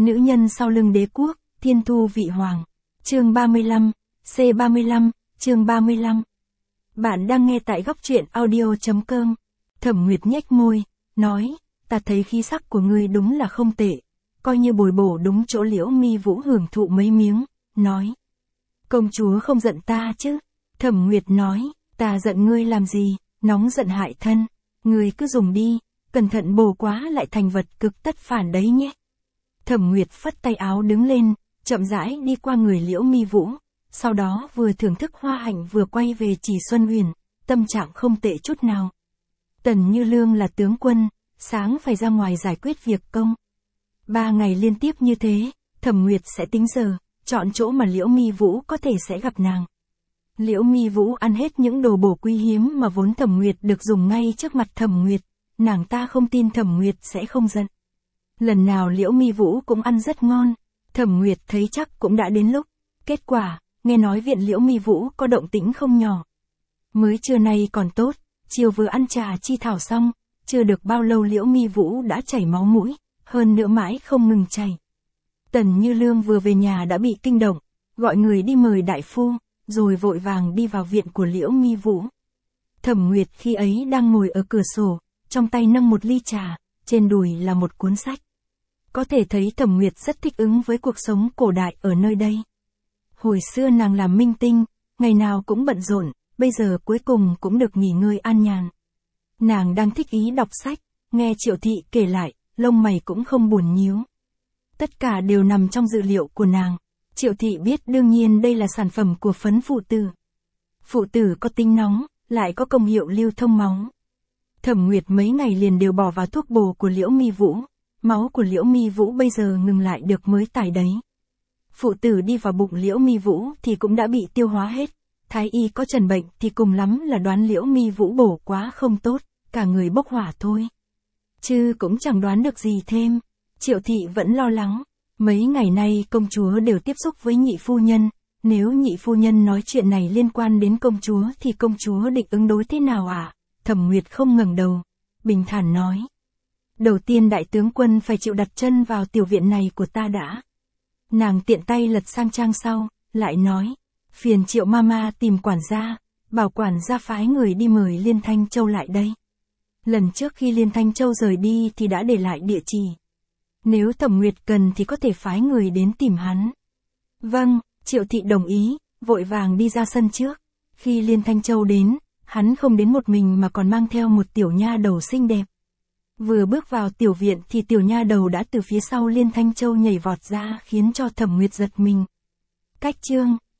Nữ nhân sau lưng đế quốc, thiên thu vị hoàng. Chương 35, C35, chương 35. Bạn đang nghe tại góc truyện audio.com. Thẩm Nguyệt nhếch môi, nói, ta thấy khí sắc của ngươi đúng là không tệ, coi như bồi bổ đúng chỗ Liễu Mi Vũ hưởng thụ mấy miếng, nói. Công chúa không giận ta chứ? Thẩm Nguyệt nói, ta giận ngươi làm gì, nóng giận hại thân, ngươi cứ dùng đi, cẩn thận bổ quá lại thành vật cực tất phản đấy nhé. Thẩm Nguyệt phất tay áo đứng lên, chậm rãi đi qua người Liễu Mi Vũ, sau đó vừa thưởng thức hoa hạnh vừa quay về Chỉ Xuân Huyền, tâm trạng không tệ chút nào. Tần Như Lương là tướng quân, sáng phải ra ngoài giải quyết việc công. 3 ngày liên tiếp như thế, Thẩm Nguyệt sẽ tính giờ, chọn chỗ mà Liễu Mi Vũ có thể sẽ gặp nàng. Liễu Mi Vũ ăn hết những đồ bổ quý hiếm mà vốn Thẩm Nguyệt được dùng ngay trước mặt Thẩm Nguyệt, nàng ta không tin Thẩm Nguyệt sẽ không giận. Lần nào Liễu Mi Vũ cũng ăn rất ngon, Thẩm Nguyệt thấy chắc cũng đã đến lúc. Kết quả, nghe nói viện Liễu Mi Vũ có động tĩnh không nhỏ. Mới trưa nay còn tốt, chiều vừa ăn trà chi thảo xong, chưa được bao lâu Liễu Mi Vũ đã chảy máu mũi, hơn nữa mãi không ngừng chảy. Tần Như Lương vừa về nhà đã bị kinh động, gọi người đi mời đại phu, rồi vội vàng đi vào viện của Liễu Mi Vũ. Thẩm Nguyệt khi ấy đang ngồi ở cửa sổ, trong tay nâng một ly trà, trên đùi là một cuốn sách. Có thể thấy Thẩm Nguyệt rất thích ứng với cuộc sống cổ đại ở nơi đây. Hồi xưa nàng làm minh tinh, ngày nào cũng bận rộn, bây giờ cuối cùng cũng được nghỉ ngơi an nhàn. Nàng đang thích ý đọc sách, nghe Triệu Thị kể lại, lông mày cũng không buồn nhíu. Tất cả đều nằm trong dự liệu của nàng. Triệu Thị biết đương nhiên đây là sản phẩm của phấn phụ tử. Phụ tử có tính nóng, lại có công hiệu lưu thông máu. Thẩm Nguyệt mấy ngày liền đều bỏ vào thuốc bổ của Liễu Mi Vũ. Máu của Liễu Mi Vũ bây giờ ngừng lại được mới tải đấy. Phụ tử đi vào bụng Liễu Mi Vũ thì cũng đã bị tiêu hóa hết. Thái y có trần bệnh thì cùng lắm là đoán Liễu Mi Vũ bổ quá không tốt, cả người bốc hỏa thôi. Chứ cũng chẳng đoán được gì thêm. Triệu Thị vẫn lo lắng. Mấy ngày nay công chúa đều tiếp xúc với nhị phu nhân. Nếu nhị phu nhân nói chuyện này liên quan đến công chúa thì công chúa định ứng đối thế nào ạ? Thẩm Nguyệt không ngẩng đầu, bình thản nói. Đầu tiên đại tướng quân phải chịu đặt chân vào tiểu viện này của ta đã. Nàng tiện tay lật sang trang sau, lại nói. Phiền Triệu Mama tìm quản gia, bảo quản gia phái người đi mời Liên Thanh Châu lại đây. Lần trước khi Liên Thanh Châu rời đi thì đã để lại địa chỉ. Nếu Thẩm Nguyệt cần thì có thể phái người đến tìm hắn. Vâng, Triệu Thị đồng ý, vội vàng đi ra sân trước. Khi Liên Thanh Châu đến, hắn không đến một mình mà còn mang theo một tiểu nha đầu xinh đẹp. Vừa bước vào tiểu viện thì tiểu nha đầu đã từ phía sau Liên Thanh Châu nhảy vọt ra khiến cho Thẩm Nguyệt giật mình. Cách chương,